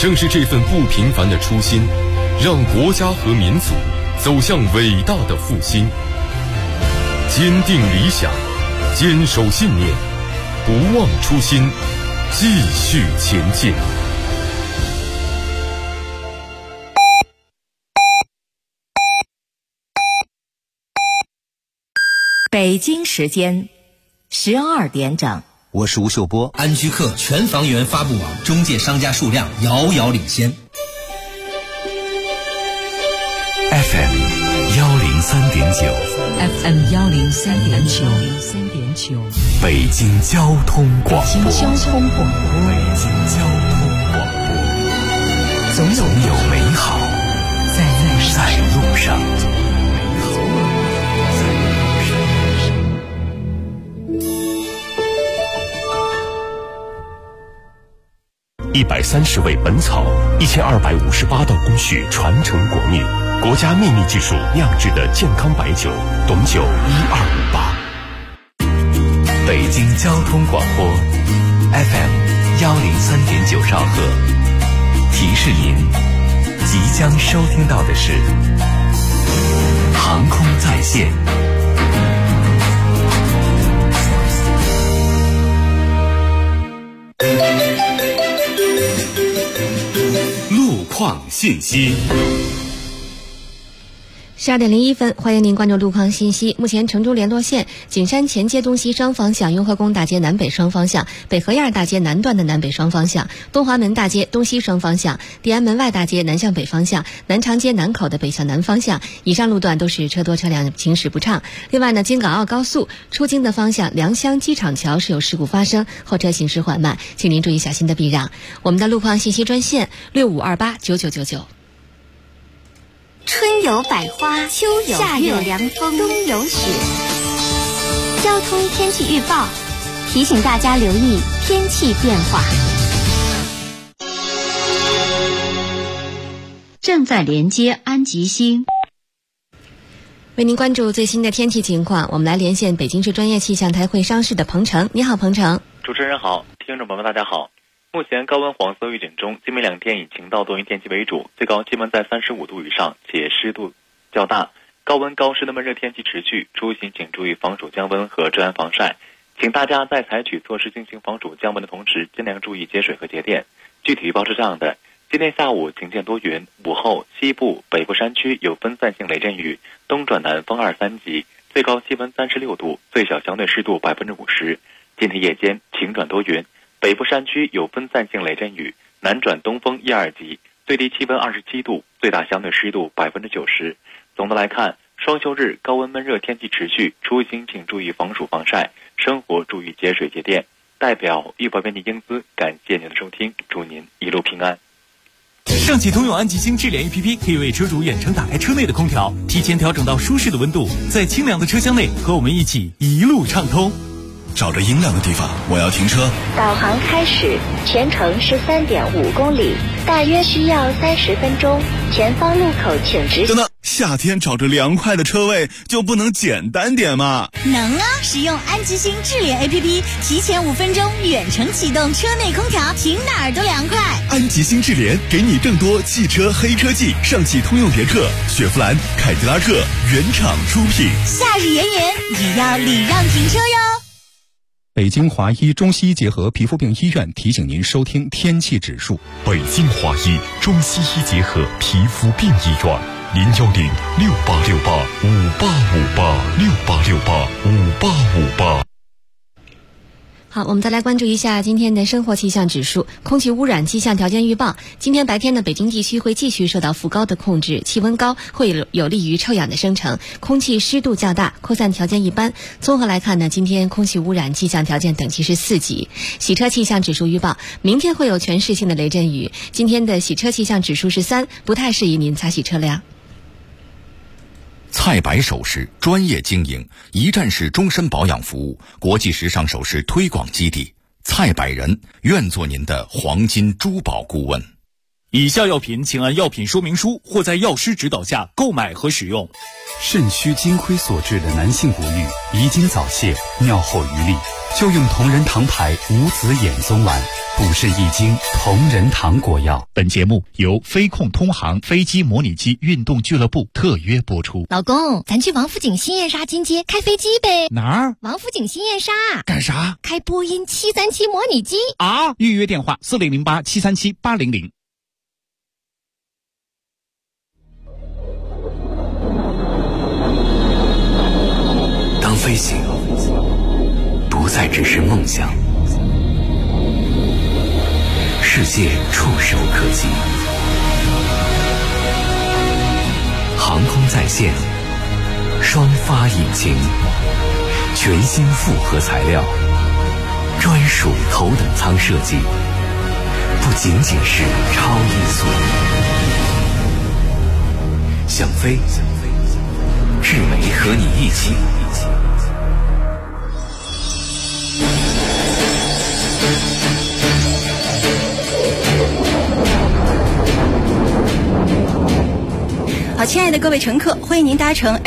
正是这份不平凡的初心，让国家和民族走向伟大的复兴。坚定理想，坚守信念，不忘初心，继续前进。 北京时间12点整， 我是吴秀波。 安居客全房源发布网中介商家数量遥遥领先。 FM 103.9 FM 103.9， 北京交通广播。 北京交通广播， 北京交通广播，总有美好在路上。130味本草，1258道工序传承国韵，国家秘密技术酿制的健康白酒，董酒1258。北京交通广播 FM 103.9兆赫，提示您即将收听到的是航空在线。路况信息。 12点01分，欢迎您关注路况信息。目前成都联络线景山前街东西双方向、雍和宫大街南北双方向、北河沿大街南段的南北双方向、东华门大街东西双方向、地安门外大街南向北方向、南长街南口的北向南方向，以上路段都是车多车辆行驶不畅。另外呢，京港澳高速出京的方向良乡机场桥是有事故发生，后车行驶缓慢，请您注意小心的避让。我们的路况信息专线65289999。 春有百花，秋有夏有凉风，冬有雪。交通天气预报提醒大家留意天气变化。 正在连接安吉星。 为您关注最新的天气情况，我们来连线北京市专业气象台会商室的彭程。你好，彭程。 主持人好，听众朋友们大家好。目前高温黄色预警中，今明两天以晴到多云天气为主，最高气温在35度以上，且湿度较大。高温高湿的闷热天气持续，出行请注意防暑降温和遮阳防晒。请大家在采取措施进行防暑降温的同时，尽量注意节水和节电。具体预报是这样的：今天下午晴间多云，午后西部、北部山区有分散性雷阵雨，东转南风2、3级，最高气温36度，最小相对湿度50%。今天夜间晴转多云，北部山区有分散性雷阵雨，南转东风1、2级，最低气温27度，最大相对湿度90%。总的来看，双休日高温闷热天气持续，出行请注意防暑防晒，生活注意节水节电。代表预报编辑英姿，感谢您的收听，祝您一路平安。 上汽通用安吉星智联 APP 可以为车主远程打开车内的空调，提前调整到舒适的温度，在清凉的车厢内和我们一起一路畅通。 找着阴凉的地方，我要停车。 导航开始，全程是3.5公里，大约需要30分钟。前方路口请直。 等等，夏天找着凉快的车位就不能简单点吗？ 能啊！使用安吉星智联 APP， 提前5分钟远程启动车内空调，停哪儿都凉快。 安吉星智联给你更多汽车黑科技，上汽通用别克、雪佛兰、凯迪拉克原厂出品。 夏日炎炎，也要礼让停车哟。 北京华医中西医结合皮肤病医院提醒您收听天气指数。 北京华医中西医结合皮肤病医院，0106868585858，68685858。 好，我们再来关注一下今天的生活气象指数。空气污染气象条件预报，今天白天呢，北京地区会继续受到副高的控制，气温高会有利于臭氧的生成，空气湿度较大，扩散条件一般。综合来看呢，今天空气污染气象条件等级是4级。洗车气象指数预报，明天会有全市性的雷阵雨，今天的洗车气象指数是3，不太适宜您擦洗车辆。 菜百首饰专业经营，一站式终身保养服务，国际时尚首饰推广基地，菜百人愿做您的黄金珠宝顾问。 以下药品请按药品说明书或在药师指导下购买和使用。 肾虚金亏所致的男性不育、遗精早泄、尿后余力，就用同仁堂牌无籽眼松丸，补肾益精，同仁堂果药。 本节目由飞控通航飞机模拟机运动俱乐部特约播出。 老公，咱去王府井新燕莎金街开飞机呗？ 哪儿？ 王府井新燕莎。 干啥？ 开波音737模拟机啊！预约电话4008-737-800。 当飞行不再只是梦想，世界触手可及，航空在线，双发引擎，全新复合材料，专属头等舱设计，不仅仅是超音速。想飞，智美和你一起。 好，亲爱的各位乘客，欢迎您搭乘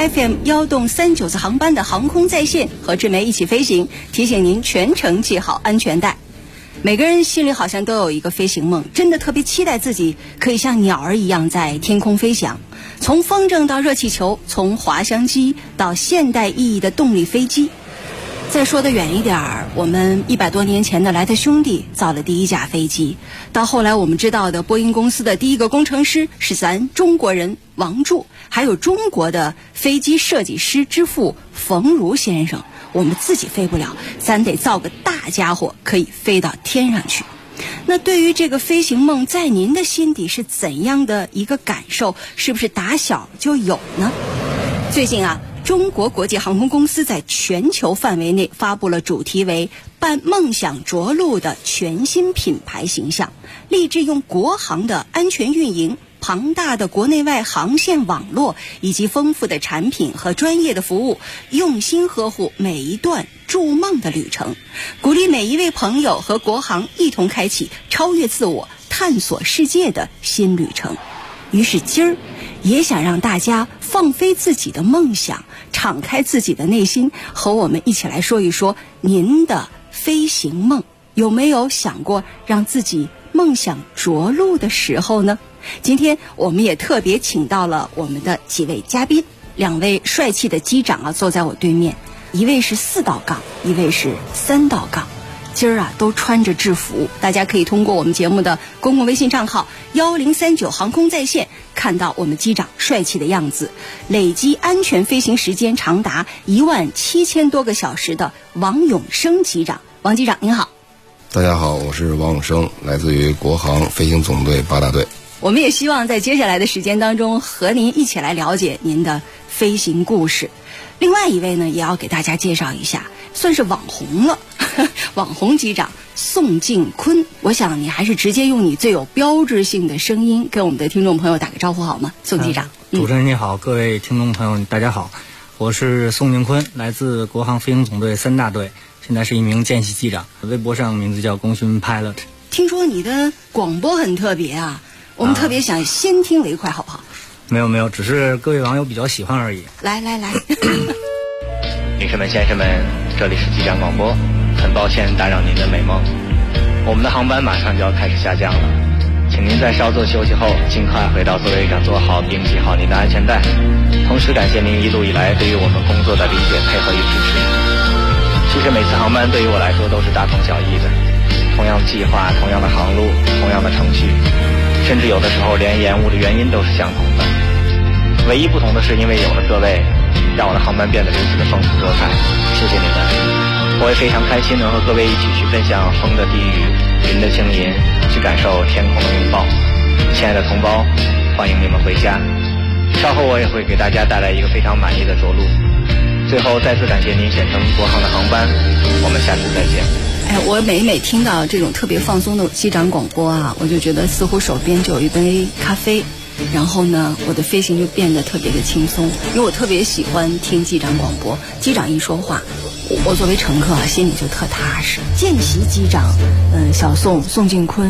FM1.39次航班的航空在线，和智梅一起飞行。提醒您全程系好安全带。每个人心里好像都有一个飞行梦，真的特别期待自己可以像鸟儿一样在天空飞翔。从风筝到热气球，从滑翔机到现代意义的动力飞机。再说得远一点儿，我们100多年前的莱特兄弟造了第一架飞机，到后来我们知道的波音公司的第一个工程师是咱中国人王柱，还有中国的飞机设计师之父冯如先生。我们自己飞不了，咱得造个大家伙可以飞到天上去。那对于这个飞行梦，在您的心底是怎样的一个感受？是不是打小就有呢？最近啊，中国国际航空公司在全球范围内发布了主题为伴梦想着陆的全新品牌形象，立志用国航的安全运营、庞大的国内外航线网络以及丰富的产品和专业的服务，用心呵护每一段筑梦的旅程，鼓励每一位朋友和国航一同开启超越自我、探索世界的新旅程。于是今儿也想让大家放飞自己的梦想，敞开自己的内心，和我们一起来说一说您的飞行梦。有没有想过让自己梦想着陆的时候呢？今天我们也特别请到了我们的几位嘉宾，2位帅气的机长啊，坐在我对面，一位是4道杠，一位是3道杠。今儿啊都穿着制服，大家可以通过我们节目的公共微信账号1039航空在线看到我们机长帅气的样子。累积安全飞行时间长达17000多个小时的王永生机长。王机长您好。 大家好，我是王永生，来自于国航飞行总队8大队。 我们也希望在接下来的时间当中和您一起来了解您的飞行故事。另外一位呢，也要给大家介绍一下，算是网红了，网红机长宋敬坤。我想你还是直接用你最有标志性的声音跟我们的听众朋友打个招呼好吗？宋机长。 主持人你好，各位听众朋友大家好，我是宋敬坤，来自国航飞行总队3大队，现在是一名见习机长，微博上名字叫功勋 Pilot。 听说你的广播很特别啊，我们特别想先听为快，好不好？ 没有，只是各位网友比较喜欢而已。 来女士们先生们，这里是机长广播，很抱歉打扰您的美梦，我们的航班马上就要开始下降了，请您在稍作休息后尽快回到座位上坐好并系好您的安全带，同时感谢您一路以来对于我们工作的理解、配合与支持。其实每次航班对于我来说都是大同小异的，同样的计划、同样的航路、同样的程序，甚至有的时候连延误的原因都是相同的，唯一不同的是因为有了各位，让我的航班变得如此的丰富多彩。谢谢你们，我也非常开心能和各位一起去分享风的低语、云的轻吟，去感受天空的拥抱。亲爱的同胞，欢迎你们回家，稍后我也会给大家带来一个非常满意的着陆。最后再次感谢您选乘国航的航班，我们下次再见。 我每听到这种特别放松的机长广播啊，我就觉得似乎手边就有一杯咖啡，然后呢我的飞行就变得特别的轻松，因为我特别喜欢听机长广播，机长一说话我作为乘客啊心里就特踏实。见习机长宋敬坤，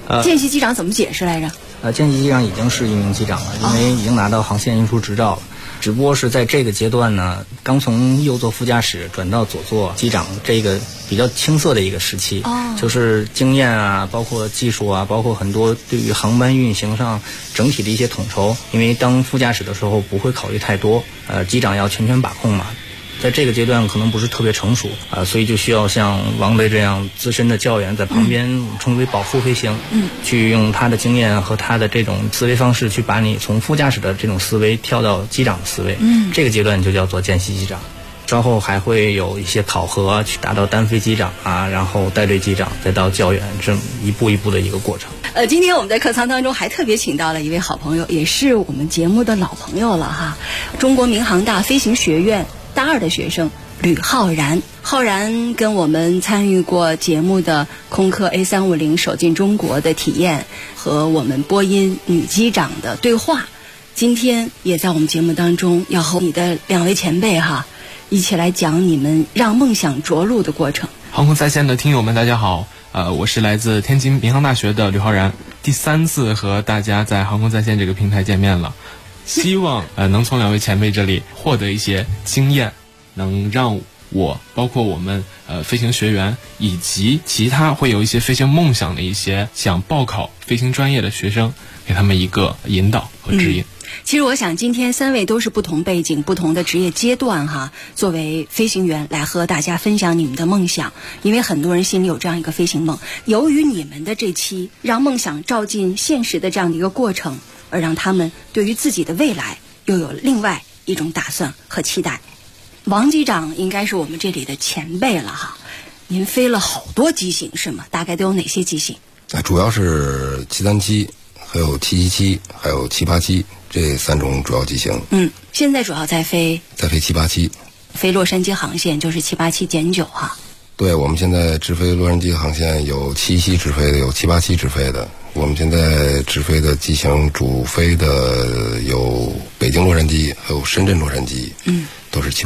见习机长怎么解释来着？ 见习机长已经是一名机长了，因为已经拿到航线运输执照了。只不过是在这个阶段呢，刚从右座副驾驶转到左座机长这个比较青涩的一个时期，就是经验啊，包括技术啊，包括很多对于航班运行上整体的一些统筹。因为当副驾驶的时候不会考虑太多，机长要全权把控嘛。在这个阶段可能不是特别成熟所以就需要像王队这样资深的教员在旁边，称为保护飞行，去用他的经验和他的这种思维方式去把你从副驾驶的这种思维跳到机长的思维，这个阶段就叫做见习机长。稍后还会有一些考核，去达到单飞机长然后带队机长，再到教员，这么一步一步的一个过程。 今天我们在客舱当中还特别请到了一位好朋友，也是我们节目的老朋友了哈，中国民航大飞行学院大2的学生吕浩然。浩然跟我们参与过节目的空客 A350 首进中国的体验和我们波音女机长的对话，今天也在我们节目当中要和你的2位前辈一起来讲你们让梦想着陆的过程。 航空在线的听友们大家好，我是来自天津民航大学的吕浩然，第3次和大家在航空在线这个平台见面了，希望能从2位前辈这里获得一些经验，能让我包括我们飞行学员以及其他会有一些飞行梦想的一些想报考飞行专业的学生，给他们一个引导和指引。 其实我想今天3位都是不同背景不同的职业阶段作为飞行员来和大家分享你们的梦想，因为很多人心里有这样一个飞行梦，由于你们的这期让梦想照进现实的这样的一个过程，而让他们对于自己的未来又有另外一种打算和期待。王机长应该是我们这里的前辈了您飞了好多机型是吗？大概都有哪些机型？ 主要是737，还有777，还有787，这3种主要机型。 现在主要在飞 787， 飞洛杉矶航线就是787-9 对，我们现在直飞洛杉矶航线有717直飞的，有787直飞的。我们现在直飞的机型主飞的有北京洛杉矶，还有深圳洛杉矶。都是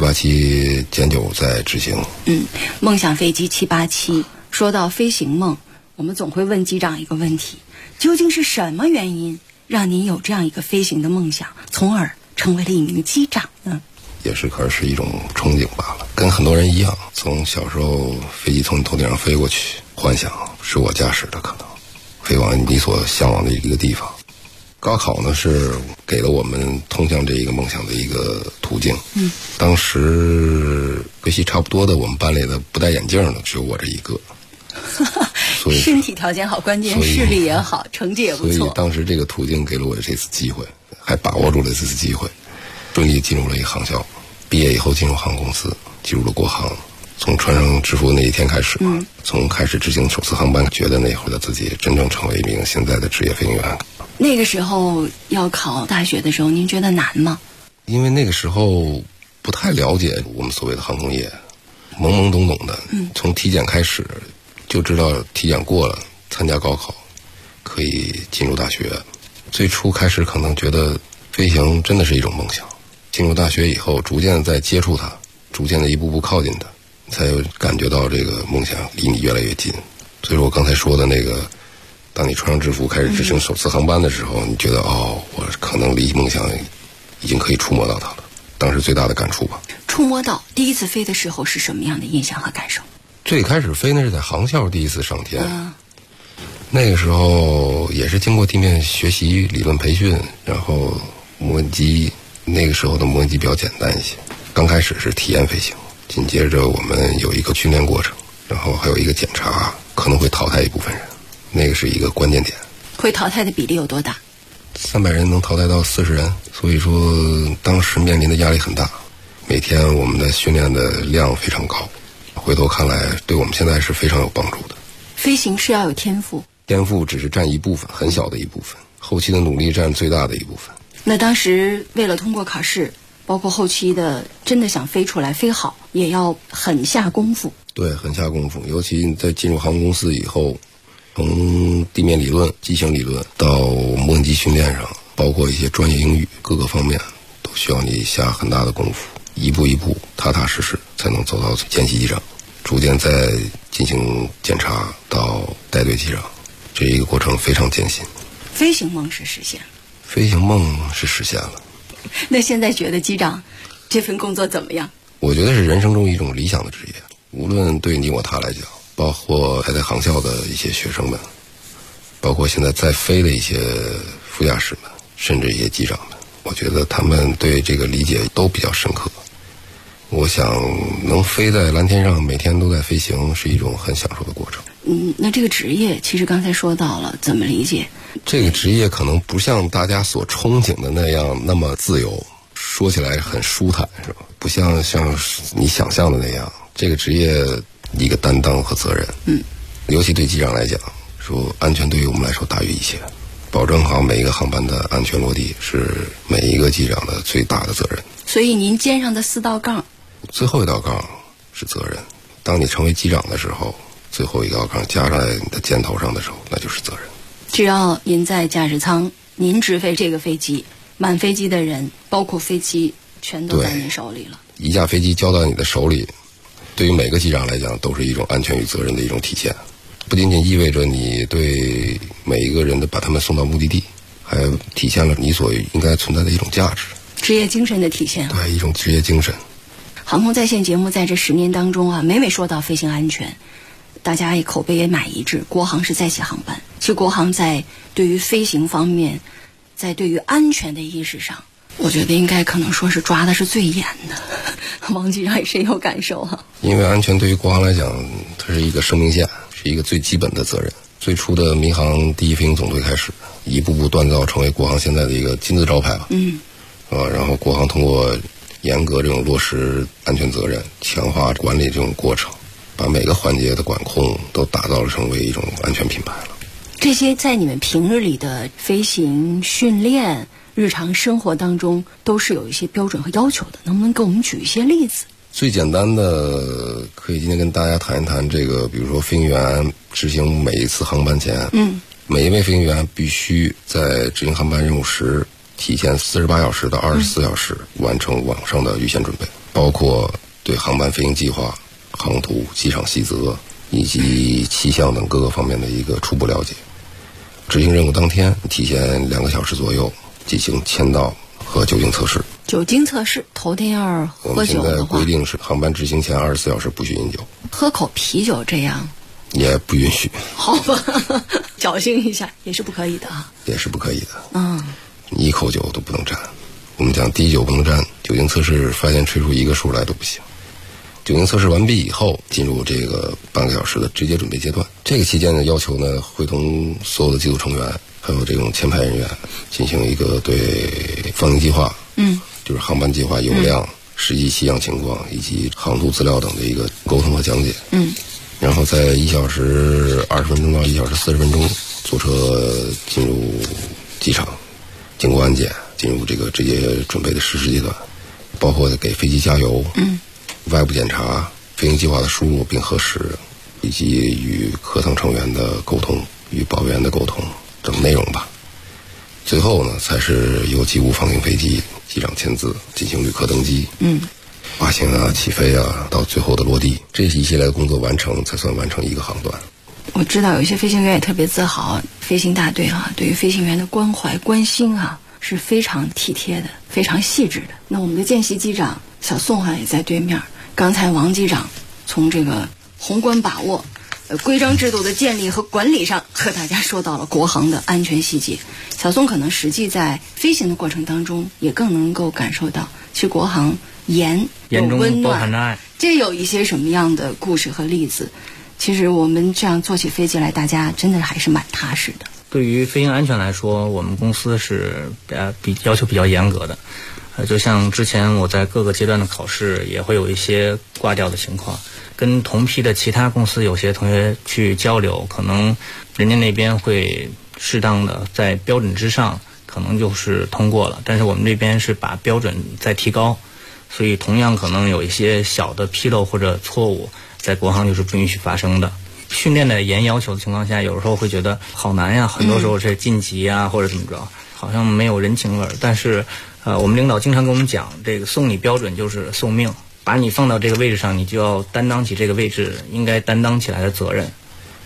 787-9在执行。 梦想飞机787。说到飞行梦，我们总会问机长一个问题：究竟是什么原因让您有这样一个飞行的梦想，从而成为了一名机长呢？ 也是可能是一种憧憬罢了，跟很多人一样，从小时候飞机从你头顶上飞过去，幻想是我驾驶的，可能飞往你所向往的一个地方。高考呢是给了我们通向这一个梦想的一个途径。当时学习差不多的我们班里的不戴眼镜的只有我这一个，所以身体条件好，关键视力也好，成绩也不错。 所以当时这个途径给了我这次机会，还把握住了这次机会，顺利进入了一个航校。毕业以后进入航空公司，进入了国航。从穿上制服那一天开始从开始执行首次航班，觉得那会儿的自己真正成为一名现在的职业飞行员。 那个时候要考大学的时候，您觉得难吗？ 因为那个时候不太了解我们所谓的航空业，懵懵懂懂的。从体检开始就知道体检过了，参加高考可以进入大学。最初开始可能觉得飞行真的是一种梦想，进入大学以后逐渐在接触它，逐渐的一步步靠近它，才有感觉到这个梦想离你越来越近。所以说我刚才说的那个，当你穿上制服开始执行首次航班的时候，你觉得我可能离梦想已经可以触摸到它了。当时最大的感触吧。 触摸到第一次飞的时候是什么样的印象和感受？ 最开始飞那是在航校第一次上天，那个时候也是经过地面学习理论培训，然后模拟机，那个时候的模拟机比较简单一些。刚开始是体验飞行，紧接着我们有一个训练过程，然后还有一个检查，可能会淘汰一部分人，那个是一个关键点。 会淘汰的比例有多大 ？300人能淘汰到40人，所以说当时面临的压力很大，每天我们的训练的量非常高，回头看来对我们现在是非常有帮助的。 飞行是要有天赋， 天赋只是占一部分，很小的一部分，后期的努力占最大的一部分。 那当时为了通过考试，包括后期的真的想飞出来飞好，也要很下功夫。 对，很下功夫，尤其在进入航空公司以后，从地面理论、机型理论到模拟机训练上，包括一些专业英语，各个方面都需要你下很大的功夫，一步一步踏踏实实才能走到见习机长，逐渐再进行检查到带队机长， 这一个过程非常艰辛。 飞行梦是实现了， 飞行梦是实现了。 那现在觉得机长这份工作怎么样？ 我觉得是人生中一种理想的职业，无论对你我他来讲，包括还在航校的一些学生们，包括现在在飞的一些副驾驶们，甚至一些机长们，我觉得他们对这个理解都比较深刻。我想能飞在蓝天上，每天都在飞行，是一种很享受的过程。 那这个职业其实刚才说到了，怎么理解？ 这个职业可能不像大家所憧憬的那样那么自由，说起来很舒坦，是吧？不像你想象的那样。这个职业一个担当和责任，尤其对机长来讲，说安全对于我们来说大于一切，保证好每一个航班的安全落地是每一个机长的最大的责任。 所以您肩上的4道杠， 最后一道杠是责任。当你成为机长的时候，最后一道杠加在你的肩头上的时候，那就是责任。 只要您在驾驶舱，您直飞这个飞机，满飞机的人，包括飞机，全都在您手里了。 一架飞机交到你的手里，对于每个机长来讲，都是一种安全与责任的一种体现。不仅仅意味着你对每一个人的把他们送到目的地，还体现了你所应该存在的一种价值， 职业精神的体现。 对，一种职业精神。 航空在线节目在这10年当中每每说到飞行安全，大家也口碑也蛮一致。国航是在起航班，其实国航在对于飞行方面，在对于安全的意识上，我觉得应该可能说是抓的是最严的。王机长也深有感受因为安全对于国航来讲，它是一个生命线，是一个最基本的责任。最初的民航第一飞行总队开始，一步步锻造成为国航现在的一个金字招牌吧。然后国航通过严格这种落实安全责任，强化管理这种过程，把每个环节的管控都打造成为一种安全品牌了。 这些在你们平日里的飞行训练、日常生活当中都是有一些标准和要求的，能不能给我们举一些例子？ 最简单的，可以今天跟大家谈一谈这个，比如说飞行员执行每一次航班前，每一位飞行员必须在执行航班任务时提前48小时到24小时完成网上的预先准备，包括对航班飞行计划、航图、机场细则以及气象等各个方面的一个初步了解。执行任务当天提前2个小时左右进行签到和酒精测试。 酒精测试头天要喝酒的话， 我们现在规定是航班执行前24小时不许饮酒， 喝口啤酒这样也不允许。 好吧，侥幸一下也是不可以的也是不可以的。你一口酒都不能沾。我们讲滴酒不能沾，酒精测试发现吹出一个数来都不行。酒精测试完毕以后，进入这个半个小时的直接准备阶段。这个期间呢，要求呢会同所有的机组成员还有这种签派人员进行一个对放行计划，就是航班计划、油量、实际气象情况以及航图资料等的一个沟通和讲解。然后在1小时20分钟到1小时40分钟坐车进入机场，经过安检，进入这个直接准备的实施阶段，包括给飞机加油，外部检查、飞行计划的输入并核实，以及与课堂成员的沟通、与保员的沟通等内容吧。最后呢，才是由机务放行飞机，机长签字进行旅客登机，滑行啊、起飞啊，到最后的落地，这一系列的工作完成，才算完成一个航段。 我知道有一些飞行员也特别自豪，飞行大队对于飞行员的关怀关心是非常体贴的，非常细致的。那我们的见习机长小宋也在对面。刚才王机长从这个宏观把握、规章制度的建立和管理上和大家说到了国航的安全细节。小宋可能实际在飞行的过程当中也更能够感受到，其实国航严中包含着爱。 这有一些什么样的故事和例子？其实我们这样坐起飞机来，大家真的还是蛮踏实的。 对于飞行安全来说，我们公司是要求比较严格的。就像之前我在各个阶段的考试也会有一些挂掉的情况，跟同批的其他公司有些同学去交流，可能人家那边会适当的在标准之上，可能就是通过了，但是我们这边是把标准再提高，所以同样可能有一些小的纰漏或者错误，在国航就是不允许发生的。训练的严要求的情况下，有时候会觉得好难呀，很多时候是晋级啊，或者怎么着，好像没有人情味儿。但是我们领导经常跟我们讲，这个送你标准就是送命，把你放到这个位置上，你就要担当起这个位置应该担当起来的责任。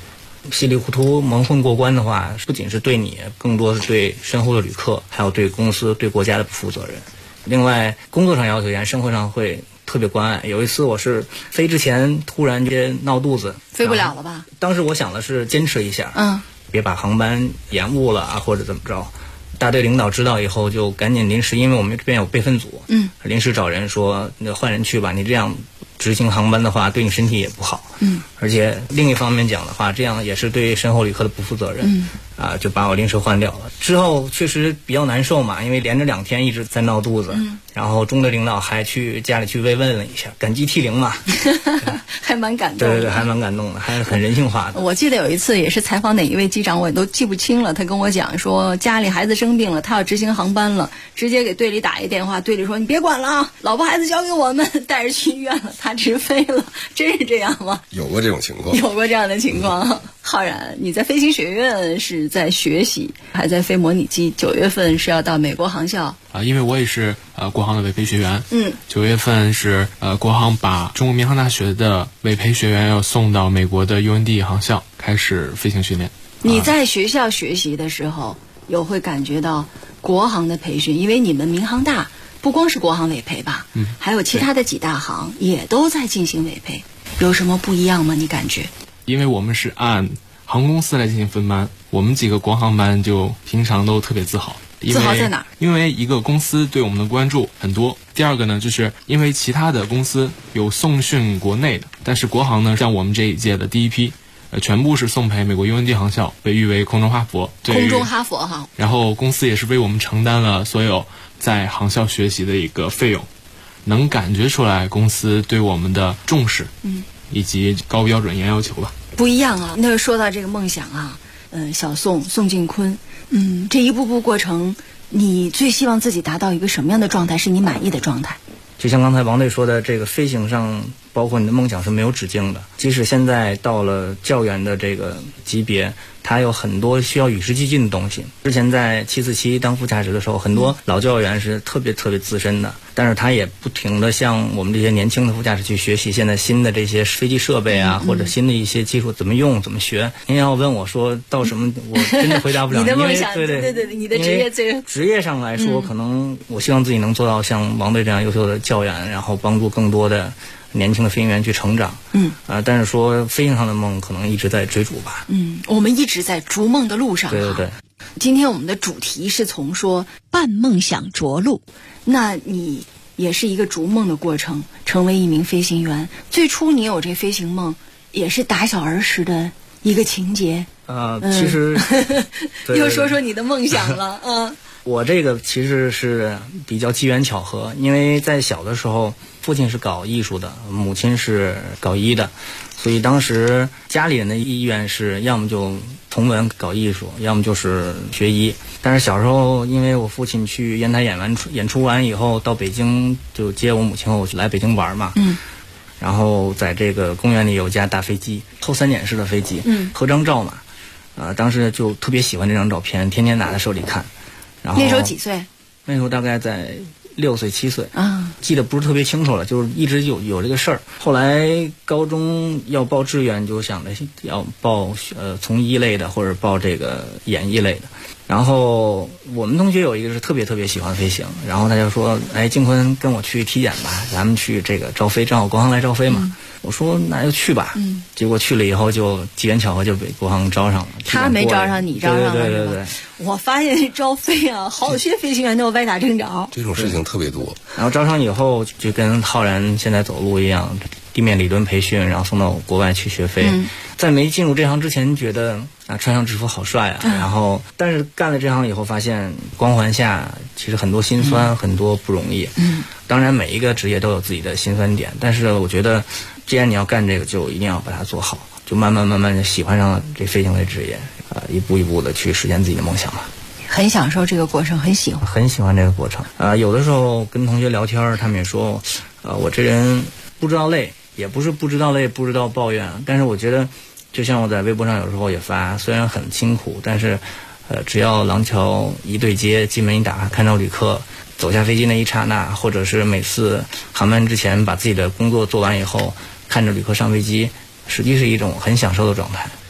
稀里糊涂蒙混过关的话，不仅是对你，更多是对身后的旅客，还有对公司、对国家的不负责任。另外，工作上要求严，生活上会特别关爱。有一次我是飞之前突然间闹肚子， 飞不了了吧？ 当时我想的是坚持一下，别把航班延误了啊，或者怎么着。大队领导知道以后就赶紧临时，因为我们这边有备份组，临时找人说那换人去吧，你这样执行航班的话对你身体也不好，而且另一方面讲的话，这样也是对身后旅客的不负责任，就把我临时换掉了。之后确实比较难受嘛，因为连着2天一直在闹肚子，然后中队领导还去家里去慰问了一下，感激涕零嘛， 还蛮感动的。 对，还蛮感动的，还是很人性化的。 我记得有一次也是采访哪一位机长，我也都记不清了，他跟我讲说家里孩子生病了，他要执行航班了，直接给队里打一电话，队里说你别管了，老婆孩子交给我们，带着去医院了，他直飞了。真是这样吗？ 有过这种情况， 有过这样的情况。浩然，你在飞行学院是在学习，还在飞模拟机，9月份是要到美国航校因为我也是国航的委培学员，9月份是国航把中国民航大学的委培学员要送到美国的 UND 航校开始飞行训练。 你在学校学习的时候，有会感觉到国航的培训，因为你们民航大不光是国航委培吧，还有其他的几大航也都在进行委培，有什么不一样吗？你感觉？ 因为我们是按航空公司来进行分班，我们几个国航班就平常都特别自豪。 自豪在哪儿？ 因为一个公司对我们的关注很多。第二个呢，就是因为其他的公司有送训国内的，但是国航呢，像我们这一届的第一批，全部是送培美国 UND 航校，被誉为空中哈佛。 空中哈佛哈。 然后公司也是为我们承担了所有在航校学习的一个费用，能感觉出来公司对我们的重视，以及高标准严要求吧。 不一样啊。那说到这个梦想啊，小宋晋坤，这一步步过程，你最希望自己达到一个什么样的状态是你满意的状态？ 就像刚才王队说的，这个飞行上包括你的梦想是没有止境的，即使现在到了教员的这个级别，它有很多需要与时俱进的东西。之前在747当副驾驶的时候，很多老教员是特别资深的，但是他也不停的向我们这些年轻的副驾驶去学习现在新的这些飞机设备啊，或者新的一些技术怎么用怎么学。您要问我说到什么，我真的回答不了。 你的梦想， 对， 你的职业上来说，可能我希望自己能做到像王队这样优秀的教员，然后帮助更多的年轻的飞行员去成长。但是说飞行上的梦可能一直在追逐吧。 我们一直在逐梦的路上。 对。 今天我们的主题是从说伴梦想着陆，那你也是一个逐梦的过程，成为一名飞行员。最初你有这飞行梦，也是打小儿时的一个情节。 其实又说说你的梦想了。 我这个其实是比较机缘巧合，因为在小的时候，父亲是搞艺术的，母亲是搞医的，所以当时家里人的意愿是要么就同文搞艺术，要么就是学医。但是小时候，因为我父亲去烟台演出完以后，到北京就接我母亲后来北京玩嘛。然后在这个公园里有架大飞机，后3点式的飞机，合张照嘛。当时就特别喜欢这张照片，天天拿在手里看。然后那时候几岁？ 那时候大概在6岁7岁记得不是特别清楚了，就是一直有这个事儿。后来高中要报志愿，就想着要报从医类的或者报这个演艺类的。然后我们同学有一个是特别喜欢飞行，然后他就说：“哎，靖坤跟我去体检吧，咱们去这个招飞，正好国航来招飞嘛。”我说那就去吧。结果去了以后就机缘巧合就被国航招上了。 他没招上，你招上了。 对。 我发现招飞啊，好些飞行员都有歪打正着。 这种事情特别多。 然后招上以后就跟浩然现在走路一样，地面理论培训，然后送到国外去学飞。在没进入这行之前，觉得穿上制服好帅啊。然后但是干了这行以后，发现光环下其实很多辛酸，很多不容易。当然每一个职业都有自己的辛酸点，但是我觉得既然你要干这个，就一定要把它做好，就慢慢的喜欢上了这飞行类职业，一步一步的去实现自己的梦想吧。 很享受这个过程，很喜欢这个过程。有的时候跟同学聊天，他们也说，我这人不知道累，也不是不知道累，不知道抱怨，但是我觉得，就像我在微博上有时候也发，虽然很辛苦，但是，只要廊桥一对接，机门一打，看到旅客走下飞机那一刹那，或者是每次航班之前把自己的工作做完以后，看着旅客上飞机，实际是一种很享受的状态。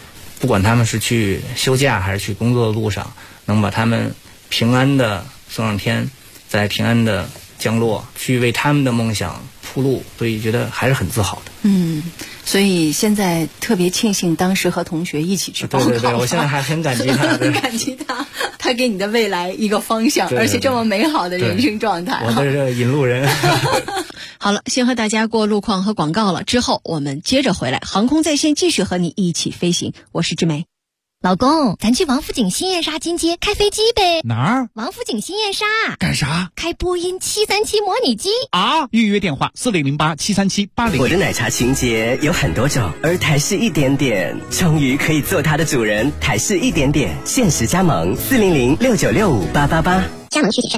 不管他们是去休假还是去工作的路上，能把他们平安的送上天，再平安的降落，去为他们的梦想铺路，所以觉得还是很自豪的。 所以现在特别庆幸当时和同学一起去报考。 对，我现在还很感激他， 很感激他，他给你的未来一个方向，而且这么美好的人生状态。 我的这引路人。 好了，先和大家过路况和广告了，之后我们接着回来，航空在线继续和你一起飞行。我是志梅。 老公，咱去王府井新燕莎金街开飞机呗。 哪儿？ 王府井新燕莎。 干啥？ 开波音737模拟机啊！预约电话4008-737-80。 我的奶茶情节有很多种，而台式一点点终于可以做它的主人。台式一点点限时加盟40069658888， 加盟需谨慎。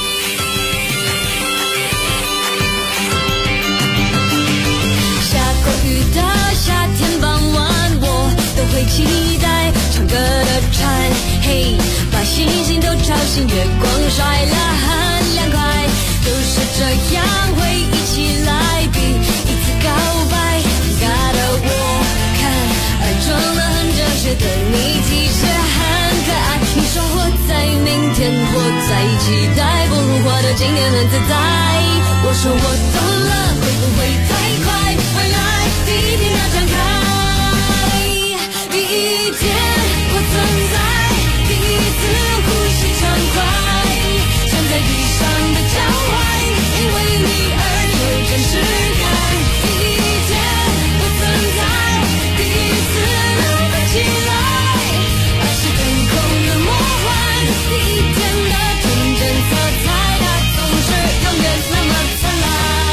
下过雨的夏天傍晚，我都会期待唱歌的蝉，嘿，把星星都吵醒，月光晒了很凉快，都是这样会一起来比一次告白。尴尬的我看爱装得很哲学的你其实很可爱，你说活在明天，活在期待，不如活得今天很自在。我说我懂了，会不会太快？未来第一天要展开，第一天我存在，第一次呼吸畅快，像在地上的脚踝，因为你而有真实感。第一天我存在，第一次能飞起来，爱是腾空的魔幻，第一天的纯真色彩，它总是永远那么灿烂。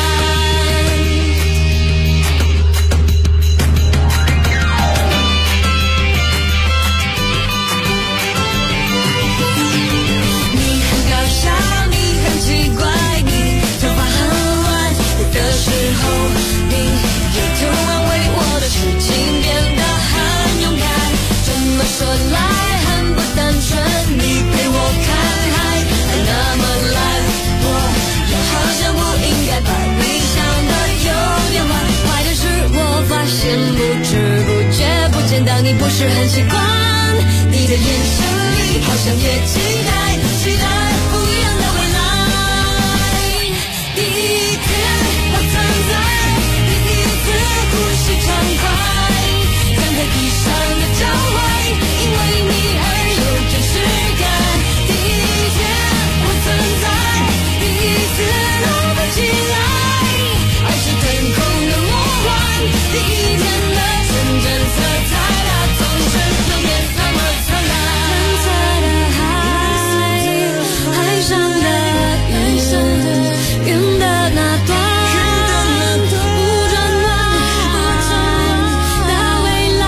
说来很不单纯，你陪我看海，爱那么蓝，我又好像不应该把你想的有点坏。坏的是我发现不知不觉不见到你不是很习惯，你的眼神里好像也期待不一样的未来。第一天我存在，第一次呼吸畅快，像在地上的脚踝，因为你而有真实感。第一天我存在，第一次能飞起来，爱是腾空的魔幻，第一天的纯真色彩，它总是永远那么灿烂。蓝色的海，海上的云的那端，不转弯的未来。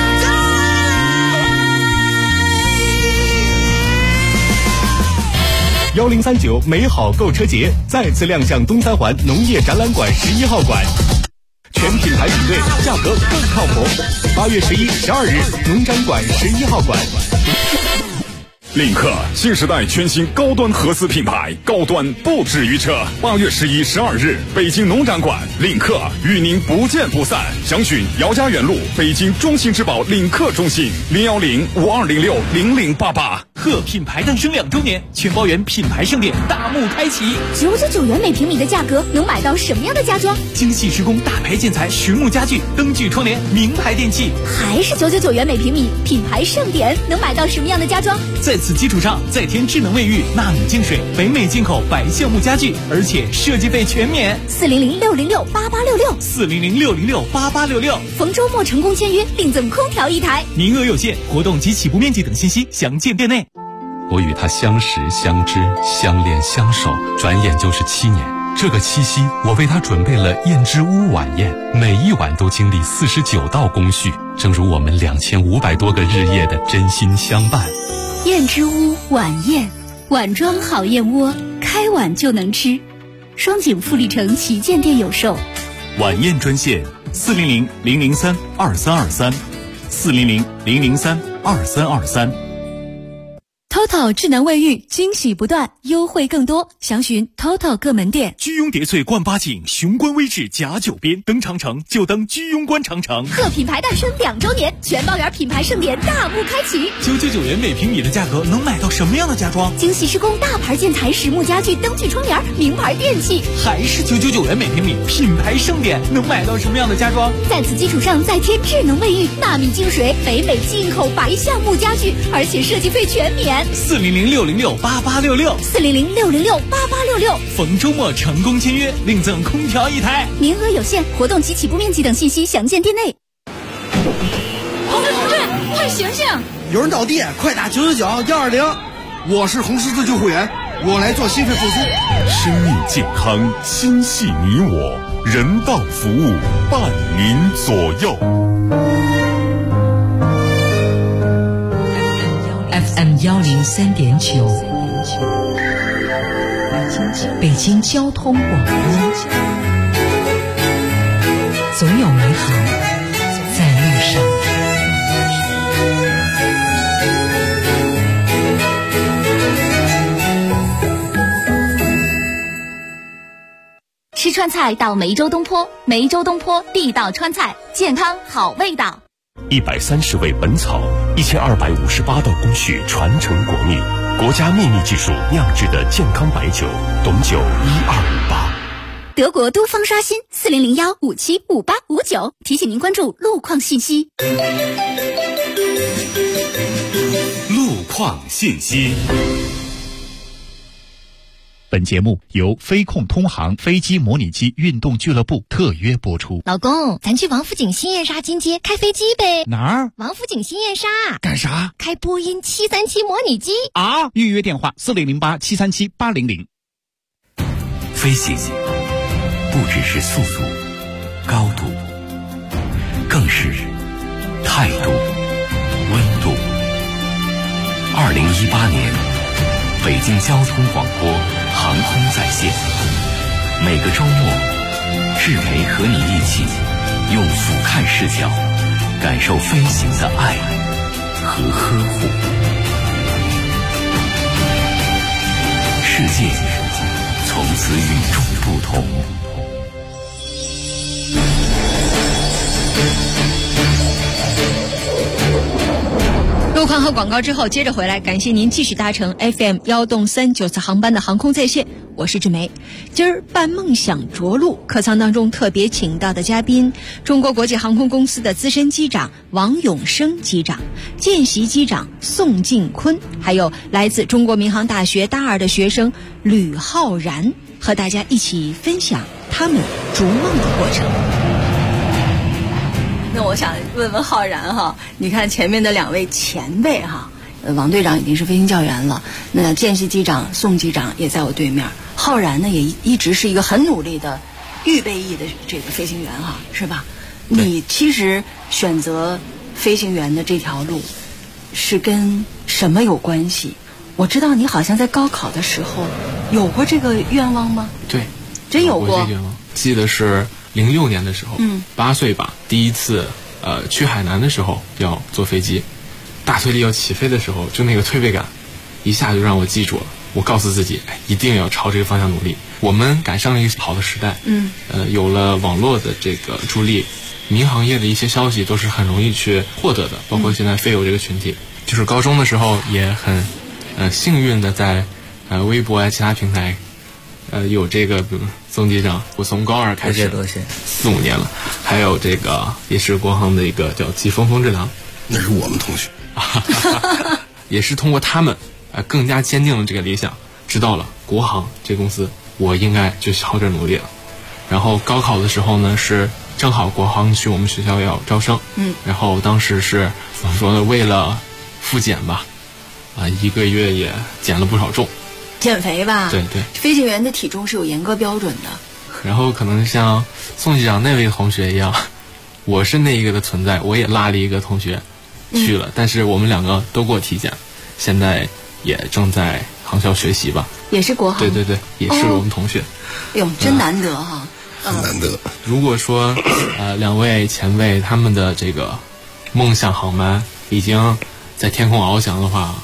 1039美好购车节再次亮相东三环农业展览馆11号馆，全品牌比对，价格更靠谱。8月11、12日，农展馆11号馆。 领克新时代全新高端合资品牌，高端不止于车。8月11、12日，北京农展馆，领克与您不见不散。详询姚家园路北京中信之宝领克中心010-5206-0088。 贺品牌诞生2周年，全包圆品牌盛典大幕开启。 999元每平米的价格，能买到什么样的家装？ 精细施工、大牌建材、实木家具、灯具窗帘、名牌电器， 还是999元每平米，品牌盛典能买到什么样的家装？ 在此基础上，再添智能卫浴、纳米净水、北美进口白橡木家具，而且设计费全免。 400-606-8866，400-606-8866。逢周末成功签约，另赠空调1台， 名额有限，活动及起步面积等信息详见店内。 我与他相识、相知、相恋、相守，转眼就是7年。这个七夕，我为他准备了燕之屋晚宴，每一晚都经历49道工序，正如我们2500多个日夜的真心相伴。 燕之屋晚宴，晚装好燕窝，开碗就能吃。双井富力城旗舰店有售。 晚宴专线400-003-2323，400-003-2323。 TOTO TOTO 智能卫浴，惊喜不断，优惠更多，详询 TOTO 各门店。 居庸叠翠冠八景，雄关威志甲9边，登长城就登居庸关长城。 贺品牌诞生2周年，全包园品牌盛典大幕开启。 999元每平米的价格，能买到什么样的家装？ 精细施工大牌建材、实木家具、灯具窗帘、名牌电器， 还是999元每平米，品牌盛典能买到什么样的家装？ 在此基础上再添智能卫浴、纳米净水、北美进口白橡木家具，而且设计费全免。 400-606-8866，400-606-8866，逢周末成功签约，另赠空调1台， 名额有限，活动及起步面积等信息详见店内。 同志，快醒醒！ 有人倒地，快打999-120。我是红十字救护员，我来做心肺复苏。 生命健康，心系你我，人道服务伴您左右。 FM 103.9，北京交通广播，总有美好在路上。 吃川菜到梅州东坡，梅州东坡地道川菜，健康好味道。 130味本草，1258道工序传承国秘，国家秘密技术酿制的健康白酒，董酒1258。 德国都方刷新4001575859，提醒您关注路况信息。 路况信息。 本节目由飞控通航飞机模拟机运动俱乐部特约播出。 老公，咱去王府井新燕莎金街开飞机呗？ 哪儿？ 王府井新燕莎。 干啥？ 开波音737模拟机啊！预约电话4008737800。 飞行不只是速度、高度，更是态度、温度。2018年，北京交通广播航空在线，每个周末，志培和你一起用俯瞰视角感受飞行的爱和呵护。世界从此与众不同。 路况和广告之后接着回来，感谢您继续搭乘 FM 1动39次航班的航空在线，我是志梅。今儿伴梦想着陆客舱当中特别请到的嘉宾，中国国际航空公司的资深机长王永生机长、见习机长宋进坤，还有来自中国民航大学大2的学生吕浩然，和大家一起分享他们逐梦的过程。 那我想问问浩然哈，你看前面的2位前辈哈，王队长已经是飞行教员了，那见习机长宋机长也在我对面，浩然呢也一直是一个很努力的预备役的这个飞行员哈，是吧？你其实选择飞行员的这条路是跟什么有关系？我知道你好像在高考的时候有过这个愿望吗？ 对， 真有过。 这个愿望记得是06年的时候，8岁吧，第一次去海南的时候要坐飞机，大推力要起飞的时候，就那个推背感一下就让我记住了。我告诉自己，一定要朝这个方向努力。我们赶上了一个好的时代，有了网络的这个助力，民航业的一些消息都是很容易去获得的，包括现在飞友这个群体。就是高中的时候也很幸运的在微博啊其他平台有这个，比如宋机长，我从高2开始，4、5年了。还有这个也是国航的一个叫季风风之郎， 那是我们同学， 也是通过他们更加坚定了这个理想，知道了国航这公司我应该就朝着努力了。然后高考的时候呢，是正好国航去我们学校要招生，然后当时是怎么说呢，为了复减吧，一个月也减了不少重。 减肥吧， 对对， 飞行员的体重是有严格标准的。 然后可能像宋机长那位同学一样，我是那一个的存在，我也拉了一个同学去了，但是我们2个都过体检，现在也正在航校学习吧。 也是国航？ 对对对，也是我们同学。 哎呦，真难得哈， 很难得。 如果说2位前辈他们的这个梦想航班已经在天空翱翔的话，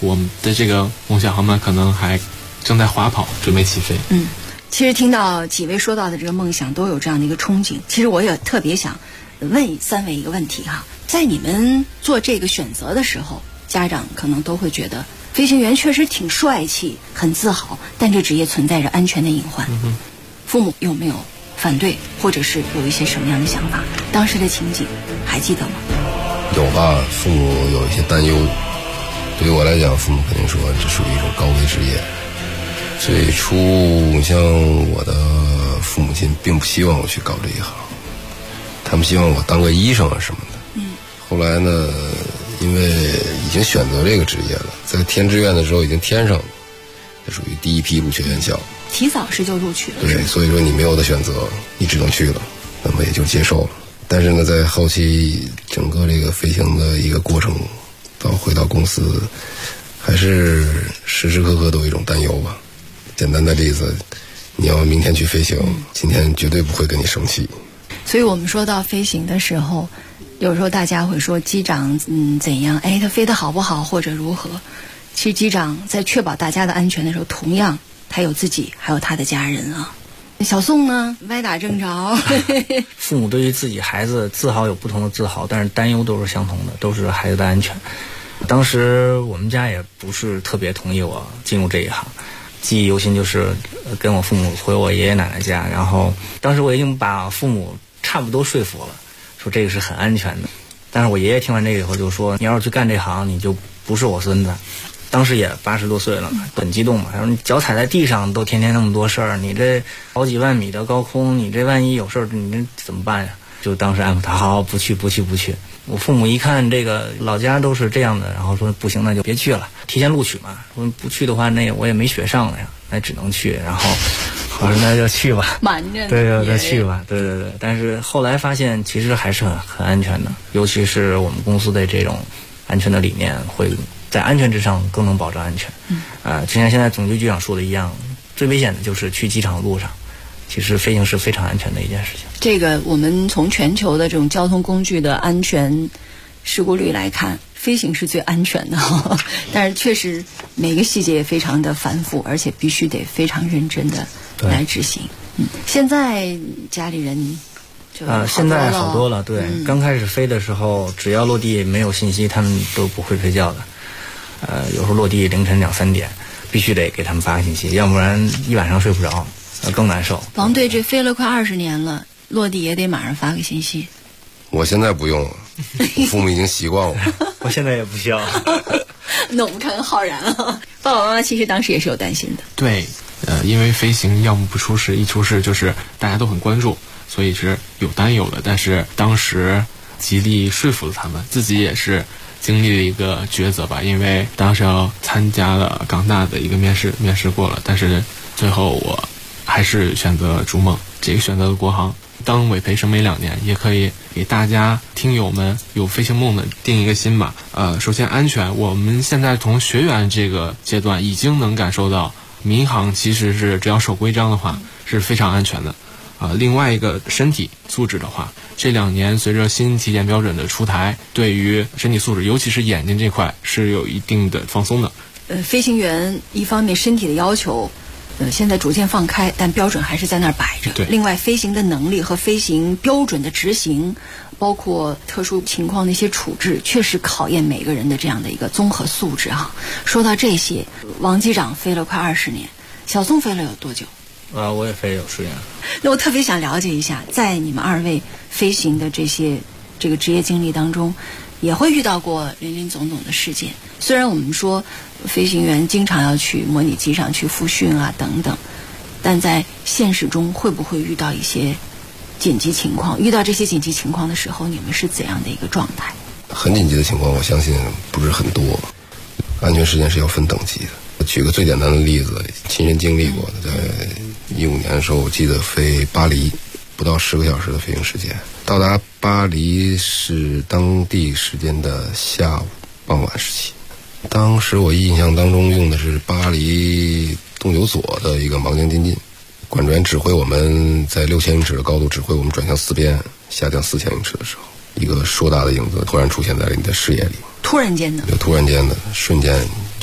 我们的这个梦想航班可能还正在滑跑，准备起飞。 其实听到几位说到的这个梦想，都有这样的一个憧憬。其实我也特别想问3位一个问题哈，在你们做这个选择的时候，家长可能都会觉得飞行员确实挺帅气，很自豪，但这职业存在着安全的隐患。父母有没有反对，或者是有一些什么样的想法？当时的情景还记得吗？ 有吧，父母有一些担忧。对于我来讲，父母肯定说这属于一种高危职业。最初像我的父母亲并不希望我去搞这一行，他们希望我当个医生啊什么的。后来呢，因为已经选择这个职业了，在填志愿的时候已经填上了，这属于第一批录取院校， 提早是就录取了。 对，所以说你没有的选择，你只能去了，那么也就接受了。但是呢，在后期整个这个飞行的一个过程，到回到公司，还是时时刻刻都有一种担忧吧。简单的例子，你要明天去飞行，今天绝对不会跟你生气。 所以我们说到飞行的时候，有时候大家会说机长怎样，他飞得好不好或者如何。其实机长在确保大家的安全的时候，同样他有自己还有他的家人啊。小宋呢，歪打正着。 父母对于自己孩子自豪有不同的自豪，但是担忧都是相同的，都是孩子的安全。当时我们家也不是特别同意我进入这一行，记忆犹新，就是跟我父母回我爷爷奶奶家，然后当时我已经把父母差不多说服了，说这个是很安全的。但是我爷爷听完这个以后就说，你要是去干这行，你就不是我孙子。当时也80多岁了，很激动嘛。他说你脚踩在地上都天天那么多事儿，你这好几万米的高空，你这万一有事儿，你这怎么办呀？就当时安抚他，好，不去。我父母一看这个老家都是这样的，然后说不行，那就别去了，提前录取嘛。说不去的话，那我也没学上了呀，那只能去。然后我说那就去吧， 瞒着对，就去吧，对。但是后来发现其实还是很安全的，尤其是我们公司的这种安全的理念，会在安全之上更能保障安全。就像现在总局局长说的一样，最危险的就是去机场路上。其实飞行是非常安全的一件事情。 这个我们从全球的这种交通工具的安全事故率来看，飞行是最安全的。但是确实每个细节也非常的繁复，而且必须得非常认真的来执行。现在家里人就现在好多了。对，刚开始飞的时候，只要落地没有信息，他们都不会睡觉的。有时候落地凌晨2、3点，必须得给他们发个信息，要不然一晚上睡不着，更难受。 王队这飞了快20年了，落地也得马上发个信息。 我现在不用了，我父母已经习惯我。 我现在也不需要。 那我们看看浩然啊，爸爸妈妈其实当时也是有担心的。 对，因为飞行要么不出事，一出事就是大家都很关注，所以是有担忧的。但是当时极力说服了他们，自己也是经历了一个抉择吧，因为当时要参加了港大的一个面试过了，但是最后我还是选择逐梦，这个选择了国航。当委培生没2年，也可以给大家听友们有飞行梦的定一个心吧。首先安全，我们现在从学员这个阶段已经能感受到，民航其实是只要守规章的话是非常安全的。另外一个身体素质的话，这2年随着新体检标准的出台，对于身体素质，尤其是眼睛这块是有一定的放松的。 飞行员一方面身体的要求现在逐渐放开，但标准还是在那儿摆着。 对， 另外飞行的能力和飞行标准的执行，包括特殊情况的一些处置，确实考验每个人的这样的一个综合素质啊。说到这些，王机长飞了快20年，小宋飞了有多久？ 我也飞有10年。 那我特别想了解一下，在你们2位飞行的这个职业经历当中，也会遇到过林林总总的事件。虽然我们说飞行员经常要去模拟机上去复训啊等等，但在现实中会不会遇到一些紧急情况？遇到这些紧急情况的时候，你们是怎样的一个状态？ 很紧急的情况，我相信不是很多。安全事件是要分等级的。举个最简单的例子，亲身经历过的，在15年的时候，我记得飞巴黎，不到10个小时的飞行时间，到达巴黎是当地时间的下午傍晚时期。当时我印象当中用的是巴黎东九所的一个盲降进近，管制员指挥我们在6000英尺的高度指挥我们转向4边下降4000英尺的时候，一个硕大的影子突然出现在了你的视野里。 突然间的， 就突然间的瞬间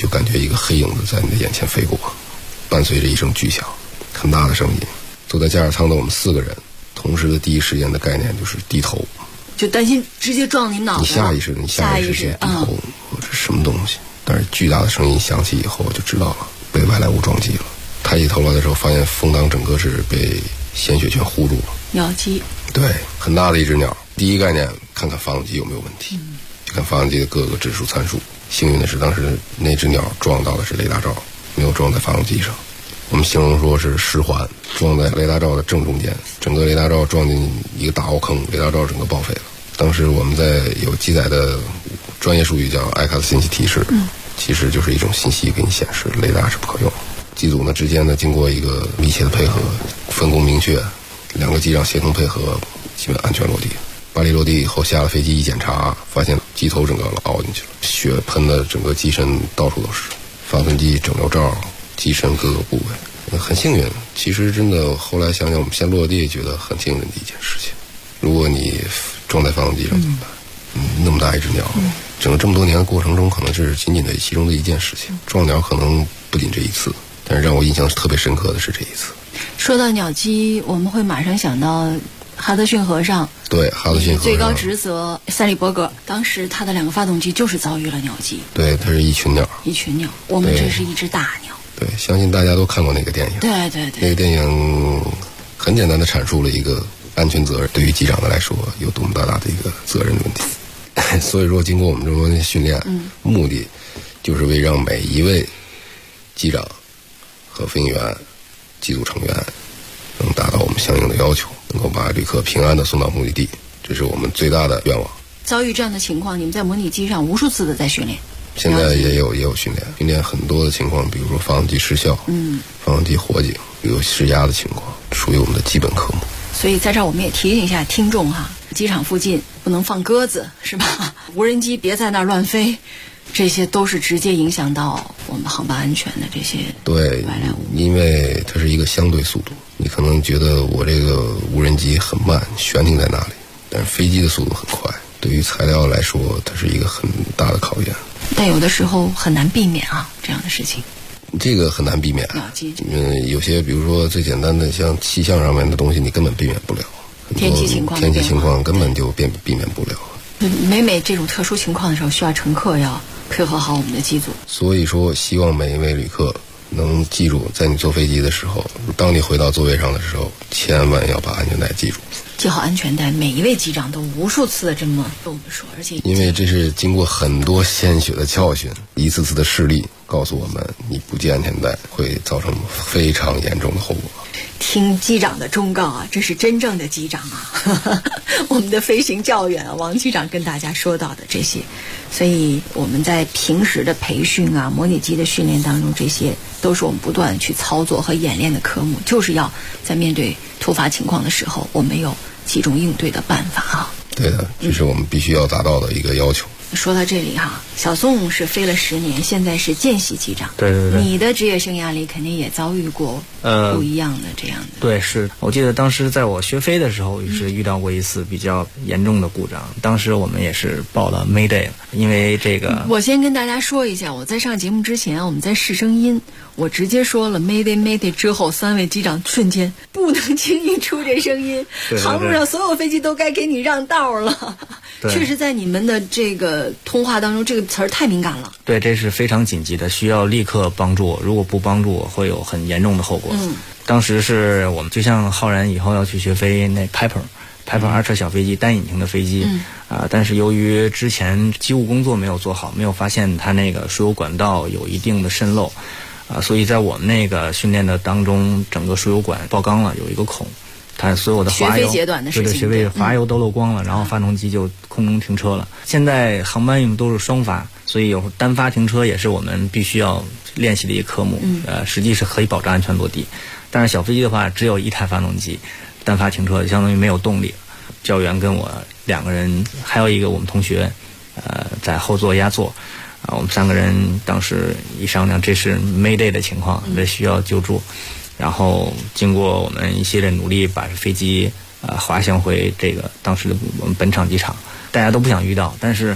就感觉一个黑影子在你的眼前飞过，伴随着一声巨响，很大的声音。坐在驾驶舱的我们4个人，同时的第一时间的概念就是低头， 就担心直接撞你脑袋。 你下意识先低头或者什么东西，但是巨大的声音响起以后就知道了，被外来物撞击了。抬起头来的时候，发现风挡整个是被鲜血全糊住了。 鸟击。对， 很大的一只鸟。第一概念看看发动机有没有问题，就看发动机的各个指数参数。幸运的是当时那只鸟撞到的是雷达罩，没有撞在发动机上。我们形容说是失环，撞在雷达罩的正中间，整个雷达罩撞进一个大凹坑，雷达罩整个报废了。当时我们在有记载的专业术语叫艾卡斯信息提示，其实就是一种信息给你显示雷达是不可用。机组呢之间呢经过一个密切的配合，分工明确，2个机长协同配合，基本安全落地。巴黎落地以后下了飞机一检查，发现机头整个凹进去了，血喷的整个机身到处都是，发动机整流罩、机身各个部位。很幸运，其实真的后来想想，我们先落地觉得很幸运的一件事情。如果你撞在发动机上怎么办？那么大一只鸟，整个这么多年的过程中，可能是仅仅的其中的一件事情。撞鸟可能不仅这一次，但是让我印象特别深刻的是这一次。 说到鸟击，我们会马上想到哈德逊河上， 对，哈德逊河上最高职责塞利伯格，当时他的2个发动机就是遭遇了鸟击。 对，它是一群鸟。我们这是一只大鸟。对，相信大家都看过那个电影。 对， 那个电影很简单的阐述了一个安全责任对于机长的来说有多么大的一个责任的问题。所以说经过我们这么多年训练，目的就是为让每一位机长和飞行员、机组成员能达到我们相应的要求，能够把旅客平安的送到目的地，这是我们最大的愿望。 遭遇这样的情况，你们在模拟机上无数次的在训练。 现在也有训练很多的情况，比如说发动机失效，发动机火警，有失压的情况，属于我们的基本科目。 所以在这儿我们也提醒一下听众哈，机场附近不能放鸽子，是吧？无人机别在那儿乱飞，这些都是直接影响到我们航班安全的这些对外来物。 因为它是一个相对速度，你可能觉得我这个无人机很慢，悬停在那里，但是飞机的速度很快，对于材料来说，它是一个很大的考验。 但有的时候很难避免啊，这样的事情。 这个很难避免。有些比如说最简单的像气象上面的东西，你根本避免不了。 天气情况根本就避免不了。 每这种特殊情况的时候，需要乘客要配合好我们的机组。 所以说，希望每一位旅客能记住，在你坐飞机的时候，当你回到座位上的时候，千万要把安全带系住。 系好安全带，每一位机长都无数次的这么跟我们说，而且因为这是经过很多鲜血的教训，一次次的事例告诉我们，你不系安全带会造成非常严重的后果。 听机长的忠告啊，这是真正的机长啊，我们的飞行教员啊，王机长跟大家说到的这些，所以我们在平时的培训啊、模拟机的训练当中，这些都是我们不断去操作和演练的科目，就是要在面对突发情况的时候，我们有几种应对的办法啊。 对的，这是我们必须要达到的一个要求。 说到这里哈，小宋是飞了10年，现在是见习机长。 对。 你的职业生涯里肯定也遭遇过不一样的这样的。 对，是我记得当时在我学飞的时候，也是遇到过一次比较严重的故障。当时我们也是报了 Mayday， 因为这个。 我先跟大家说一下，我在上节目之前，我们在试声音，我直接说了 Mayday 之后，3位机长瞬间不能轻易出这声音。航路上所有飞机都该给你让道了。确实，在你们的这个通话当中，这个词儿太敏感了。 对，这是非常紧急的，需要立刻帮助我。如果不帮助我，会有很严重的后果。当时是我们就像浩然以后要去学飞那 Piper Archer 小飞机，单引擎的飞机但是由于之前机务工作没有做好，没有发现它那个输油管道有一定的渗漏所以在我们那个训练的当中，整个输油管爆缸了，有一个孔。它所有的滑油，对学费滑油都漏光了，然后发动机就空中停车了。现在航班用都是双发，所以有单发停车也是我们必须要练习的一个科目。实际是可以保证安全落地，但是小飞机的话只有一台发动机，单发停车相当于没有动力。教员跟我2个人，还有一个我们同学，在后座压座。我们3个人当时一商量，这是 Mayday 的情况，这需要救助。然后经过我们一系列努力，把飞机滑翔回这个当时的我们本场机场。大家都不想遇到，但是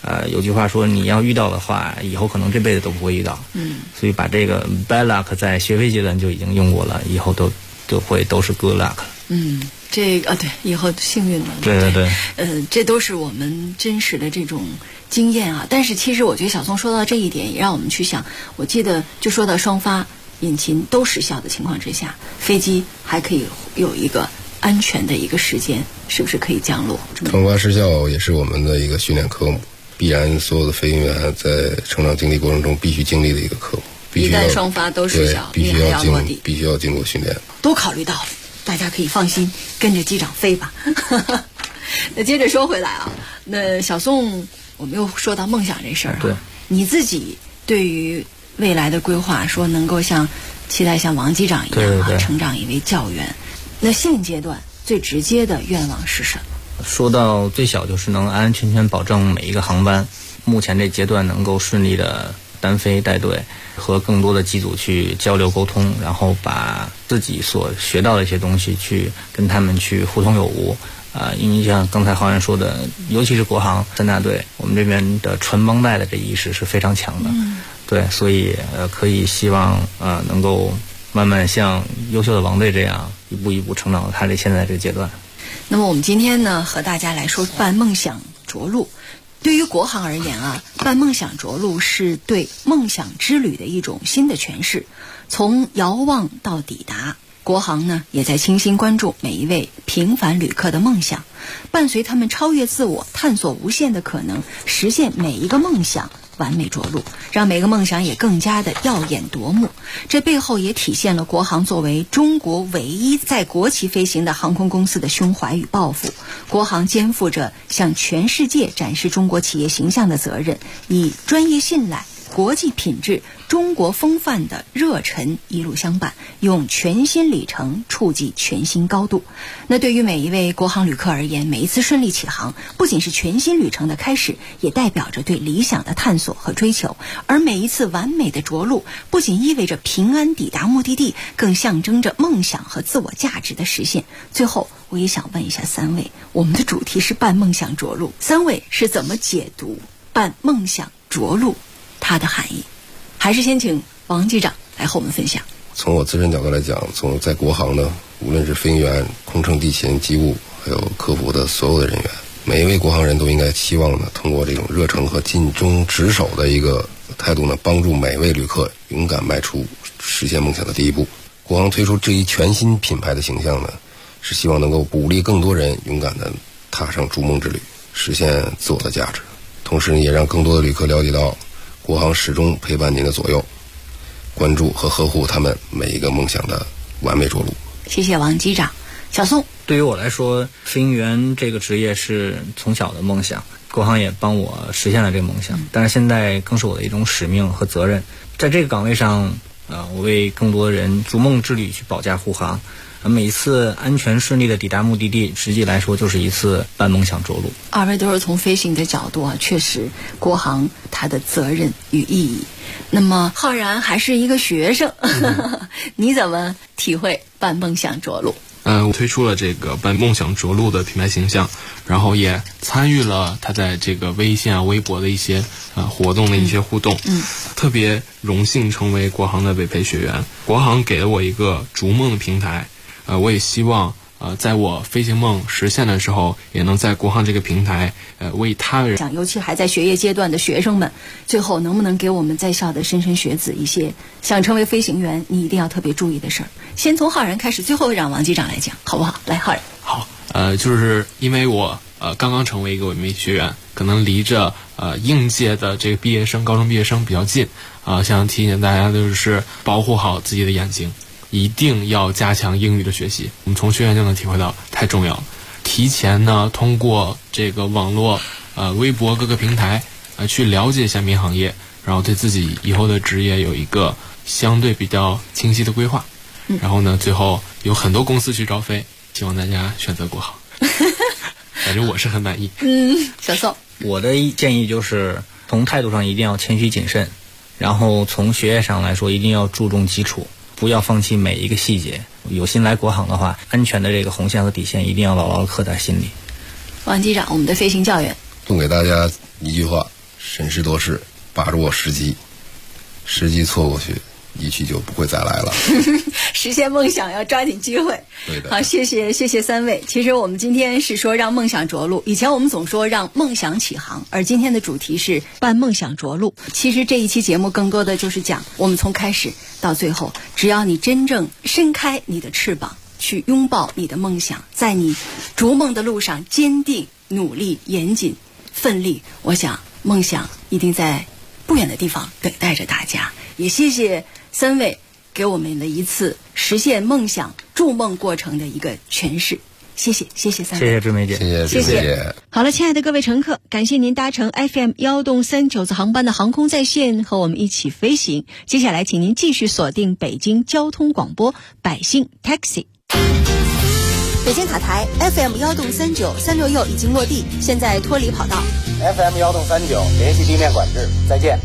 有句话说，你要遇到的话，以后可能这辈子都不会遇到。所以把这个 bad luck 在学飞阶段就已经用过了，以后都是 good luck。 这个对，以后幸运了。 对。 这都是我们真实的这种经验啊。但是其实我觉得小宋说到这一点，也让我们去想。我记得就说到双发引擎都失效的情况之下，飞机还可以有一个安全的一个时间，是不是可以降落？ 双发失效也是我们的一个训练科目，必然所有的飞行员在成长经历过程中必须经历的一个科目。 一旦双发都失效， 必须要经过训练。 都考虑到了，大家可以放心跟着机长飞吧。那接着说回来啊，那小宋，我们又说到梦想这事儿。 对， 你自己对于未来的规划，说能够期待像王机长一样啊，成长一位教员。那现阶段最直接的愿望是什么？ 说到最小，就是能安安全全保证每一个航班，目前这阶段能够顺利的单飞带队，和更多的机组去交流沟通，然后把自己所学到的一些东西去跟他们去互通有无。因为像刚才浩然说的，尤其是国航3大队，我们这边的传帮带的这意识是非常强的。对，所以可以希望能够慢慢像优秀的王队这样一步一步成长到他现在这个阶段。 那么我们今天呢，和大家来说伴梦想着陆。对于国航而言啊，伴梦想着陆是对梦想之旅的一种新的诠释，从遥望到抵达。国航呢，也在倾心关注每一位平凡旅客的梦想，伴随他们超越自我，探索无限的可能，实现每一个梦想完美着陆，让每个梦想也更加的耀眼夺目。这背后也体现了国航作为中国唯一在国企飞行的航空公司的胸怀与抱负。国航肩负着向全世界展示中国企业形象的责任，以专业信赖、国际品质、中国风范的热忱一路相伴，用全新里程触及全新高度。那对于每一位国航旅客而言，每一次顺利起航不仅是全新旅程的开始，也代表着对理想的探索和追求。而每一次完美的着陆不仅意味着平安抵达目的地，更象征着梦想和自我价值的实现。最后我也想问一下三位，我们的主题是伴梦想着陆，三位是怎么解读伴梦想着陆它的含义？还是先请王机长来和我们分享。 从我自身角度来讲，在国航呢，无论是飞行员、空乘、地勤、机务，还有客服的所有的人员，每一位国航人都应该期望呢，通过这种热诚和尽忠职守的一个态度呢，帮助每位旅客勇敢迈出实现梦想的第一步。国航推出这一全新品牌的形象呢，是希望能够鼓励更多人勇敢地踏上逐梦之旅，实现自我的价值，同时也让更多的旅客了解到国航始终陪伴您的左右，关注和呵护他们每一个梦想的完美着陆。 谢谢王机长。小宋， 对于我来说，飞行员这个职业是从小的梦想，国航也帮我实现了这个梦想，但是现在更是我的一种使命和责任。在这个岗位上，我为更多人逐梦之旅去保驾护航。每一次安全顺利的抵达目的地，实际来说就是一次伴梦想着陆。 二位都是从飞行的角度啊，确实国航它的责任与意义。那么浩然还是一个学生，你怎么体会伴梦想着陆？ 我推出了这个伴梦想着陆的品牌形象，然后也参与了他在这个微信啊、微博的一些活动的一些互动。特别荣幸成为国航的委培学员，国航给了我一个逐梦的平台。我也希望在我飞行梦实现的时候，也能在国航这个平台为他人， 尤其还在学业阶段的学生们，最后能不能给我们在校的莘莘学子一些想成为飞行员你一定要特别注意的事儿？先从浩然开始，最后让王机长来讲好不好？来，浩然。 好，就是因为我刚刚成为一个委培学员，可能离着应届的这个毕业生、高中毕业生比较近想提醒大家的就是保护好自己的眼睛，一定要加强英语的学习。我们从学员就能体会到太重要了。提前呢，通过这个网络微博各个平台去了解一下民航业，然后对自己以后的职业有一个相对比较清晰的规划。然后呢，最后有很多公司去招飞，希望大家选择国航。反正我是很满意。 小宋， 我的建议就是从态度上一定要谦虚谨慎，然后从学业上来说一定要注重基础，不要放弃每一个细节。有心来国航的话，安全的这个红线和底线一定要牢牢刻在心里。 王机长，我们的飞行教员， 送给大家一句话： 审时度势，把握时机错过去，一去就不会再来了。 实现梦想要抓紧机会。 对的。 好，谢谢三位。其实我们今天是说让梦想着陆，以前我们总说让梦想起航，而今天的主题是伴梦想着陆。其实这一期节目更多的就是讲我们从开始到最后，只要你真正伸开你的翅膀，去拥抱你的梦想，在你逐梦的路上坚定、努力、严谨、奋力，我想梦想一定在不远的地方等待着大家。也谢谢三位给我们的一次实现梦想筑梦过程的一个诠释，谢谢三位， 谢谢志梅姐， 谢谢。 好了，亲爱的各位乘客，感谢您搭乘 FM1动39次航班的航空在线和我们一起飞行。接下来请您继续锁定北京交通广播百姓 Taxi。北京塔台 FM1动39 366已经落地，现在脱离跑道。 FM1动39联系地面管制，再见。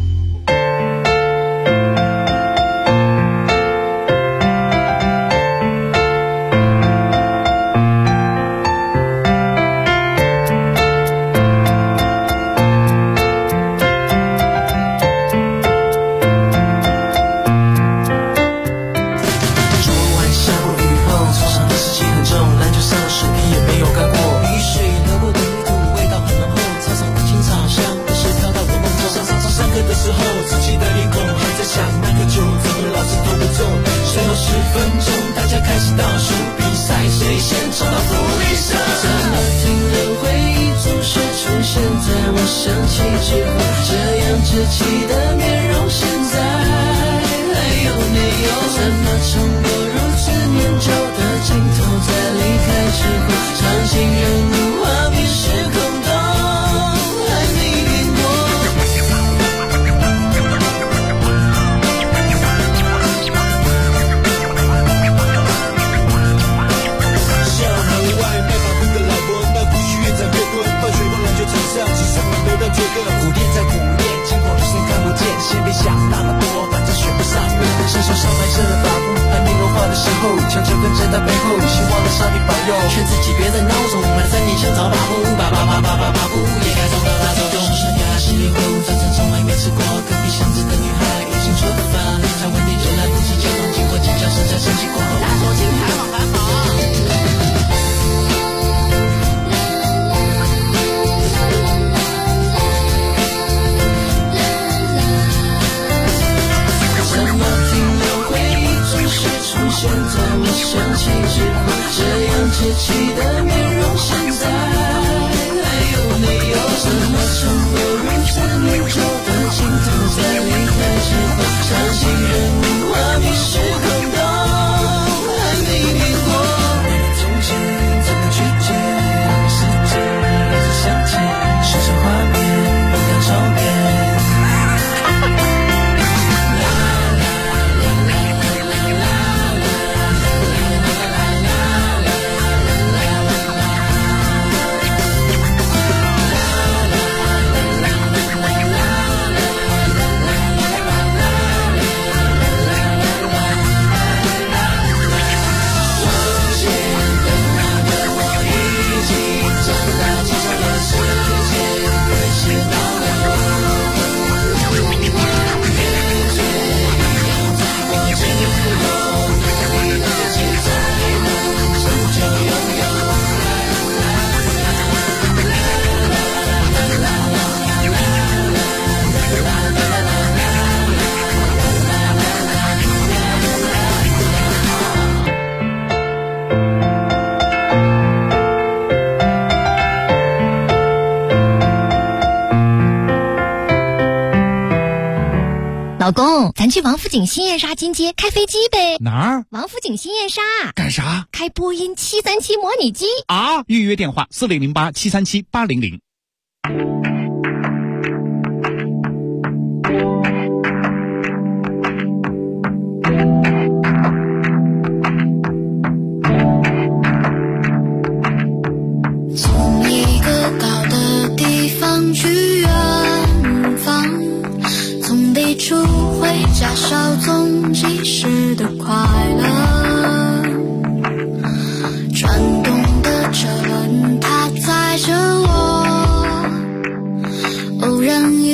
老公，咱去王府井新燕莎金街开飞机呗？ 哪儿？ 王府井新燕莎。 干啥？ 开波音737模拟机啊！预约电话4008-737-800。 从一个高的地方去远方，从抵触回家稍纵即逝的快乐，转动的车轮它载着我，偶然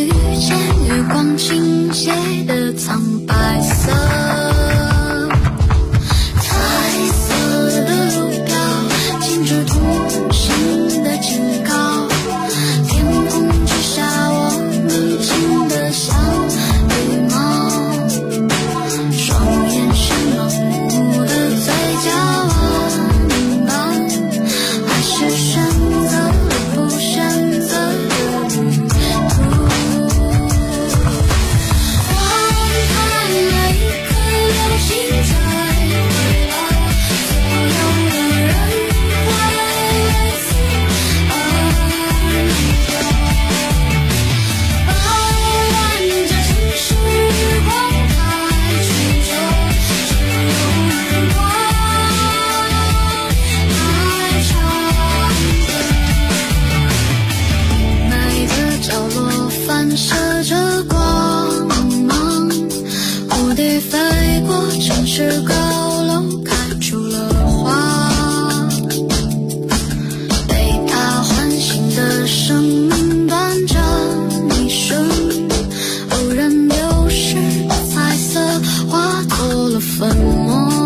摸。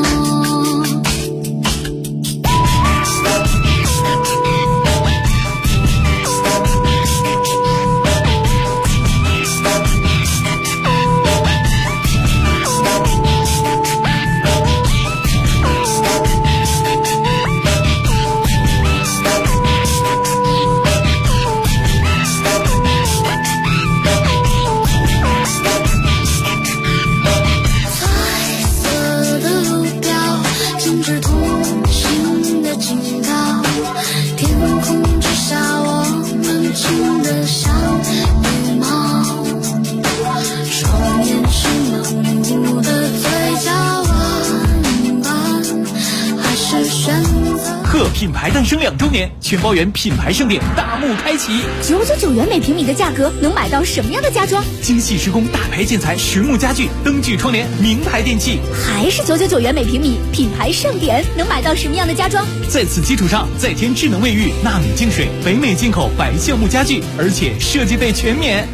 品牌诞生2周年，全包园品牌盛典大幕开启 ，999元每平米的价格能买到什么样的家装？ 精细施工大牌建材实木家具、灯具窗帘、名牌电器， 还是999元每平米，品牌盛典能买到什么样的家装？ 在此基础上再添智能卫浴、纳米净水、北美进口白橡木家具，而且设计费全免。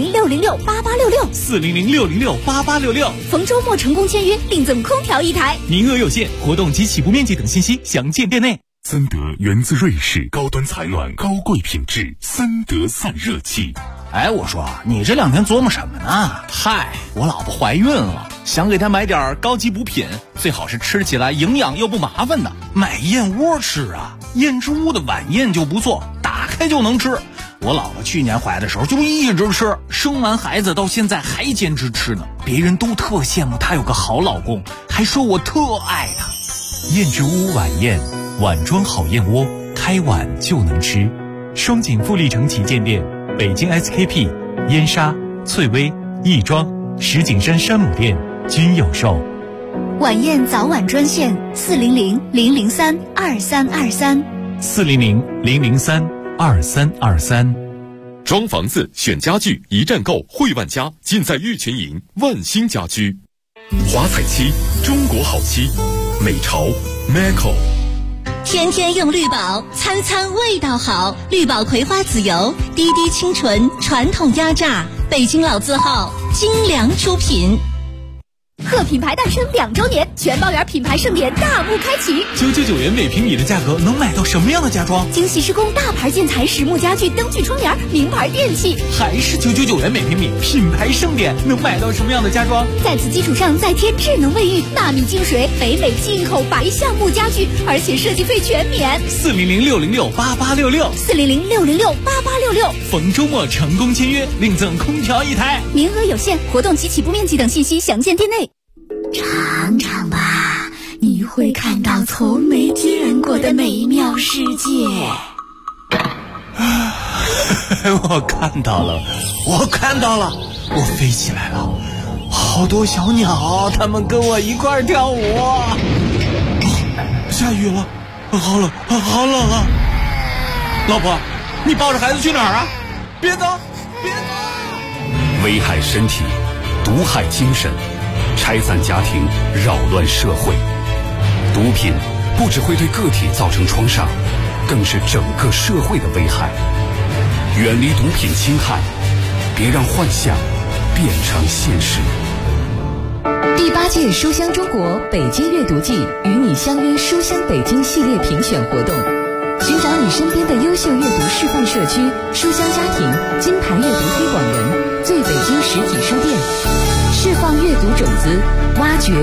400-606-8866，400-606-8866，逢周末成功签约另赠空调1台， 名额有限，活动及起步面积等信息详见店内。 森德源自瑞士，高端采暖，高贵品质，森德散热器。 哎，我说你这2天琢磨什么呢？嗨，我老婆怀孕了，想给她买点高级补品，最好是吃起来营养又不麻烦的。买燕窝吃啊，燕之屋的晚宴就不错，打开就能吃。我老婆去年怀的时候就一直吃，生完孩子到现在还坚持吃呢。别人都特羡慕她有个好老公，还说我特爱她。 燕之屋晚宴，碗装好燕窝，开碗就能吃。双井富力城旗舰店、北京 SKP、燕莎、翠微、亦庄、石景山山姆店均有售。 晚宴早晚专线400-003-2323 400-003-2323。 装房子选家具一站购汇万家，尽在玉泉营万兴家居。华彩漆，中国好漆，美潮 Maco。 天天用绿宝，餐餐味道好。绿宝葵花籽油，滴滴清纯，传统压榨，北京老字号，精良出品。 贺品牌诞生2周年，全包园品牌盛典大幕开启 ，999元每平米的价格能买到什么样的家装？ 精细施工大牌建材实木家具、灯具窗帘、名牌电器， 还是999元每平米，品牌盛典能买到什么样的家装？ 在此基础上再添智能卫浴、纳米净水、北美进口白橡木家具，而且设计费全免。 400-606-8866 400-606-8866， 逢周末成功签约另赠空调1台， 名额有限，活动及起步面积等信息详见店内。尝尝吧，你会看到从没见过的美妙世界。 我看到了，我飞起来了，好多小鸟，它们跟我一块跳舞。 下雨了，好冷啊！老婆，你抱着孩子去哪儿啊？别走！ 危害身体，毒害精神，拆散家庭，扰乱社会。毒品不只会对个体造成创伤，更是整个社会的危害。远离毒品侵害，别让幻想变成现实。 第8届书香中国北京阅读季与你相约书香北京系列评选活动，寻找你身边的优秀阅读示范社区、书香家庭、金牌阅读推广人、最北京实体书店，释放阅读种子，挖掘